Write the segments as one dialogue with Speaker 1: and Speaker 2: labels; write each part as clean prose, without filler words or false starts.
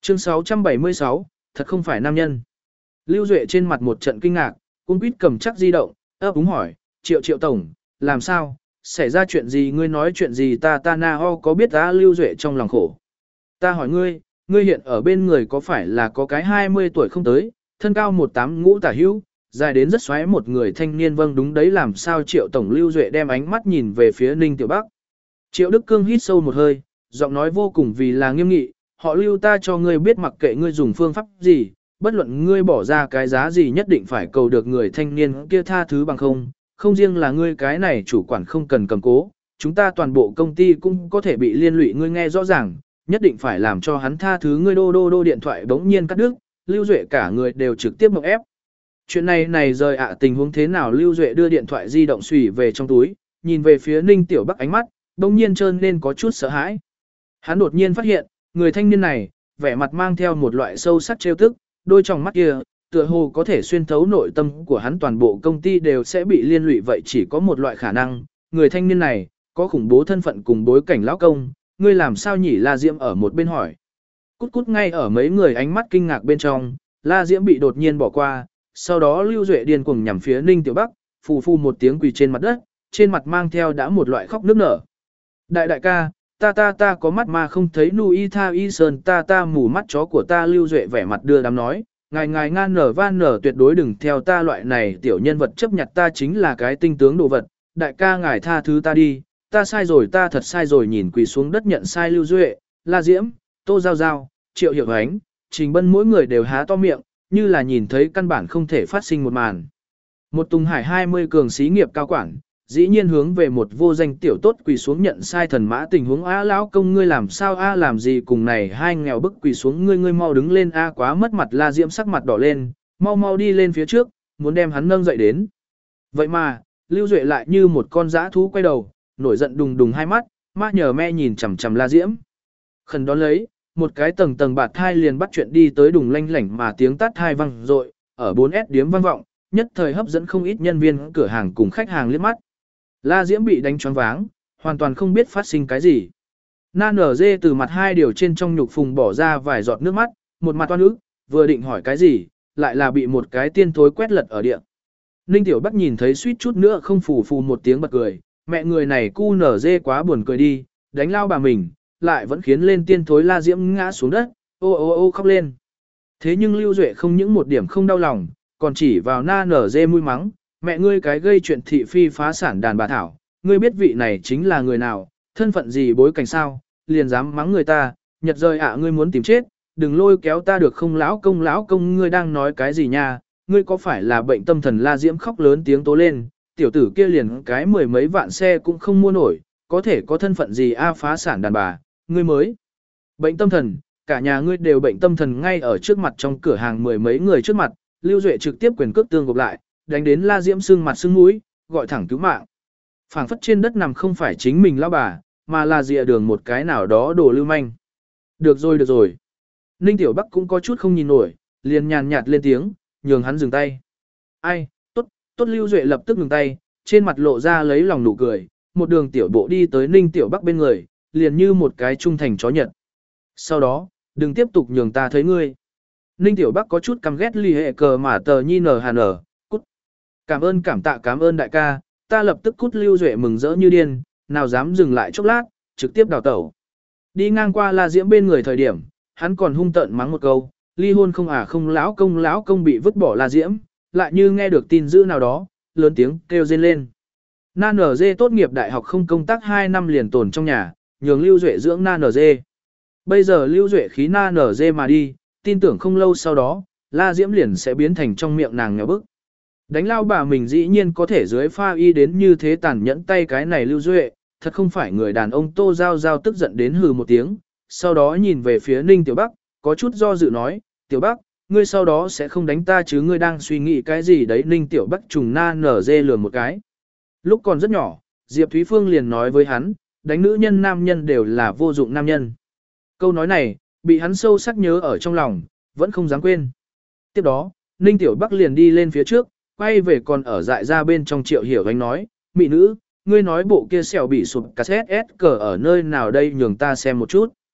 Speaker 1: Chương 676, thật không phải nam nhân. Lưu Duệ trên mặt một trận kinh ngạc, cung quýt cầm chắc di động, ấp úng hỏi, Triệu tổng, làm sao, xảy ra chuyện gì, ngươi nói chuyện gì, ta na ho có biết á? Lưu Duệ trong lòng khổ. Ta hỏi ngươi hiện ở bên người có phải là có cái 20 tuổi không tới, thân cao 1tám ngũ tả hữu, dài đến rất xoáy một người thanh niên? Vâng đúng đấy, làm sao? Triệu tổng. Lưu Duệ đem ánh mắt nhìn về phía Ninh Tiểu Bắc. Triệu Đức Cương hít sâu một hơi, giọng nói vô cùng vì là nghiêm nghị, họ Lưu, ta cho ngươi biết mặc kệ ngươi dùng phương pháp gì, bất luận ngươi bỏ ra cái giá gì nhất định phải cầu được người thanh niên kia tha thứ, bằng không riêng là ngươi cái này chủ quản không cần cầm cố, chúng ta toàn bộ công ty cũng có thể bị liên lụy, ngươi nghe rõ ràng, nhất định phải làm cho hắn tha thứ ngươi. Đô điện thoại bỗng nhiên cắt đứt, Lưu Duệ cả người đều trực tiếp mộng ép. Chuyện này rời ạ, tình huống thế nào? Lưu Duệ đưa điện thoại di động xùy về trong túi, nhìn về phía Ninh Tiểu Bắc, ánh mắt bỗng nhiên trơn nên có chút sợ hãi. Hắn đột nhiên phát hiện, người thanh niên này, vẻ mặt mang theo một loại sâu sắc trêu tức, đôi tròng mắt kia, tựa hồ có thể xuyên thấu nội tâm của hắn, toàn bộ công ty đều sẽ bị liên lụy. Vậy chỉ có một loại khả năng, người thanh niên này, có khủng bố thân phận cùng bối cảnh lão công, ngươi làm sao nhỉ? La Diễm ở một bên hỏi. Cút ngay ở mấy người ánh mắt kinh ngạc bên trong, La Diễm bị đột nhiên bỏ qua, sau đó Lưu Duệ điên cuồng nhằm phía Ninh Tiểu Bắc, phù phù một tiếng quỳ trên mặt đất, trên mặt mang theo đã một loại khóc nức nở. Đại ca, ta có mắt mà không thấy nui tha y sơn, ta mù mắt chó của ta. Lưu Duệ vẻ mặt đưa đám nói, ngài ngan nở van nở, tuyệt đối đừng theo ta loại này tiểu nhân vật chấp nhặt, ta chính là cái tinh tướng đồ vật, đại ca ngài tha thứ ta đi, ta sai rồi, ta thật sai rồi. Nhìn quỳ xuống đất nhận sai Lưu Duệ, La Diễm, Tô Giao Giao, Triệu Hiểu Ánh, Trình Bân mỗi người đều há to miệng, như là nhìn thấy căn bản không thể phát sinh một màn. Một Tùng Hải 20 cường xí nghiệp cao quản, dĩ nhiên hướng về một vô danh tiểu tốt quỳ xuống nhận sai thần mã. Tình huống á, lão công ngươi làm sao a? Làm gì cùng này hai nghèo bức quỳ xuống, ngươi mau đứng lên a, quá mất mặt. La Diễm sắc mặt đỏ lên, mau đi lên phía trước, muốn đem hắn nâng dậy đến. Vậy mà, Lưu Duệ lại như một con dã thú quay đầu, nổi giận đùng hai mắt, ma nhờ me nhìn chằm chằm La Diễm. Khẩn đón lấy, một cái tầng bạt thai liền bắt chuyện đi tới, đùng lanh lảnh mà tiếng tát thai vang dội, ở 4S điếm vang vọng, nhất thời hấp dẫn không ít nhân viên cửa hàng cùng khách hàng liếc mắt. La Diễm bị đánh choáng váng, hoàn toàn không biết phát sinh cái gì. Na nở dê từ mặt hai điều trên trong nhục phùng bỏ ra vài giọt nước mắt, một mặt toan ức, vừa định hỏi cái gì, lại là bị một cái tiên thối quét lật ở địa. Ninh Tiểu Bắc nhìn thấy suýt chút nữa không phù một tiếng bật cười, mẹ người này cu nở dê quá buồn cười đi, đánh lao bà mình, lại vẫn khiến lên tiên thối. La Diễm ngã xuống đất, ô khóc lên. Thế nhưng Lưu Duệ không những một điểm không đau lòng, còn chỉ vào Na nở dê mũi mắng, mẹ ngươi cái gây chuyện thị phi phá sản đàn bà thảo, ngươi biết vị này chính là người nào, thân phận gì, bối cảnh sao, liền dám mắng người ta, nhật rời ạ, ngươi muốn tìm chết, đừng lôi kéo ta được không? Lão công ngươi đang nói cái gì nha, ngươi có phải là bệnh tâm thần? La Diễm khóc lớn tiếng tố lên, tiểu tử kia liền cái 10 mấy vạn xe cũng không mua nổi, có thể có thân phận gì a? Phá sản đàn bà, ngươi mới bệnh tâm thần, cả nhà ngươi đều bệnh tâm thần. Ngay ở trước mặt trong cửa hàng 10 mấy người trước mặt, Lưu Duệ trực tiếp quyền cước tương gộp lại, đánh đến La Diễm sưng mặt sưng mũi, gọi thẳng cứu mạng. Phảng phất trên đất nằm không phải chính mình lão bà, mà là dịa đường một cái nào đó đồ lưu manh. Được rồi. Ninh Tiểu Bắc cũng có chút không nhìn nổi, liền nhàn nhạt lên tiếng, nhường hắn dừng tay. Ai, tốt. Lưu Duệ lập tức ngừng tay, trên mặt lộ ra lấy lòng nụ cười, một đường tiểu bộ đi tới Ninh Tiểu Bắc bên người, liền như một cái trung thành chó nhật. Sau đó, đừng tiếp tục nhường ta thấy ngươi. Ninh Tiểu Bắc có chút căm ghét ly hệ cờ mà tờ nhi nở hàn ở, cút. Cảm ơn đại ca, ta lập tức cút. Lưu Duệ mừng rỡ như điên, nào dám dừng lại chốc lát, trực tiếp đào tẩu. Đi ngang qua La Diễm bên người thời điểm, hắn còn hung tợn mắng một câu, ly hôn không à không, lão công bị vứt bỏ. La Diễm lại như nghe được tin dữ nào đó, lớn tiếng kêu rên lên. Na nở dê tốt nghiệp đại học không công tác 2 năm liền tồn trong nhà, nhường Lưu Duệ dưỡng Na nở dê. Bây giờ Lưu Duệ khí Na nở dê mà đi, tin tưởng không lâu sau đó, La Diễm liền sẽ biến thành trong miệng nàng nghèo bức. Đánh lao bà mình dĩ nhiên có thể dưới pha y đến như thế tàn nhẫn tay, cái này Lưu Duệ, thật không phải người đàn ông. Tô Giao Giao tức giận đến hừ một tiếng, sau đó nhìn về phía Ninh Tiểu Bắc, có chút do dự nói, Tiểu Bắc, ngươi sau đó sẽ không đánh ta chứ? Ngươi đang suy nghĩ cái gì đấy? Ninh Tiểu Bắc trùng Na nở dê lừa một cái. Lúc còn rất nhỏ, Diệp Thúy Phương liền nói với hắn, đánh nữ nhân nam nhân đều là vô dụng nam nhân. Câu nói này, bị hắn sâu sắc nhớ ở trong lòng, vẫn không dám quên. Tiếp đó, Ninh Tiểu Bắc liền đi lên phía trước, quay về còn ở dại ra bên trong Triệu Hiểu Ánh nói, mị nữ, ngươi nói bộ kia xẻo bị sụp cassette S cờ ở nơi nào đây, nhường ta xem một chút.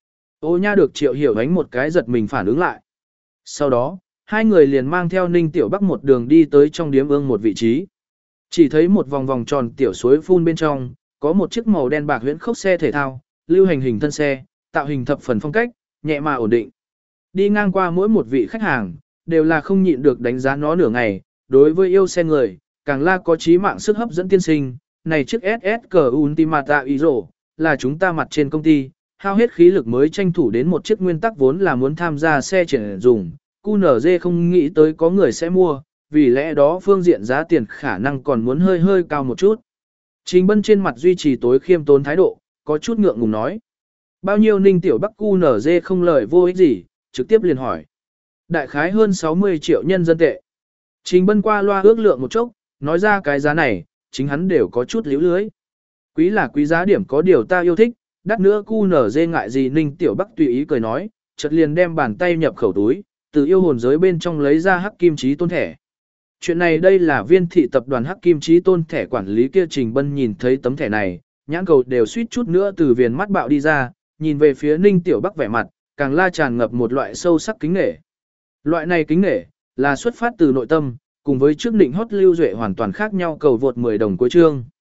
Speaker 1: Ô nha được Triệu Hiểu Ánh một cái giật mình phản ứng lại. Sau đó, hai người liền mang theo Ninh Tiểu Bắc một đường đi tới trong điếm ương một vị trí. Chỉ thấy một vòng vòng tròn tiểu suối phun bên trong, có một chiếc màu đen bạc huyễn khốc xe thể thao, lưu hành hình thân xe, tạo hình thập phần phong cách, nhẹ mà ổn định. Đi ngang qua mỗi một vị khách hàng, đều là không nhịn được đánh giá nó nửa ngày, đối với yêu xe người, càng là có trí mạng sức hấp dẫn tiên sinh. Này chiếc SSG Ultimata Iro, là chúng ta mặt trên công ty, hao hết khí lực mới tranh thủ đến một chiếc nguyên tắc vốn là muốn tham gia xe triển dùng, QNZ không nghĩ tới có người sẽ mua, vì lẽ đó phương diện giá tiền khả năng còn muốn hơi hơi cao một chút. Trình Bân trên mặt duy trì tối khiêm tốn thái độ, có chút ngượng ngùng nói. Bao nhiêu Ninh Tiểu Bắc QNZ không lời vô ích gì, trực tiếp liền hỏi. Đại khái hơn 60 triệu nhân dân tệ. Trình Bân qua loa ước lượng một chốc, nói ra cái giá này, chính hắn đều có chút líu lưới. Quý là quý giá điểm có điều ta yêu thích, đắt nữa QNZ ngại gì Ninh Tiểu Bắc tùy ý cười nói, chợt liền đem bàn tay nhập khẩu túi, từ yêu hồn giới bên trong lấy ra hắc kim chí tôn thẻ. Chuyện này đây là viên thị tập đoàn hắc kim chí tôn thẻ quản lý kia Trình Bân nhìn thấy tấm thẻ này, nhãn cầu đều suýt chút nữa từ viền mắt bạo đi ra, nhìn về phía Ninh Tiểu Bắc vẻ mặt, càng la tràn ngập một loại sâu sắc kính nể. Loại này kính nể là xuất phát từ nội tâm, cùng với trước định hót Lưu Duệ hoàn toàn khác nhau cầu vượt 10 đồng cuối chương.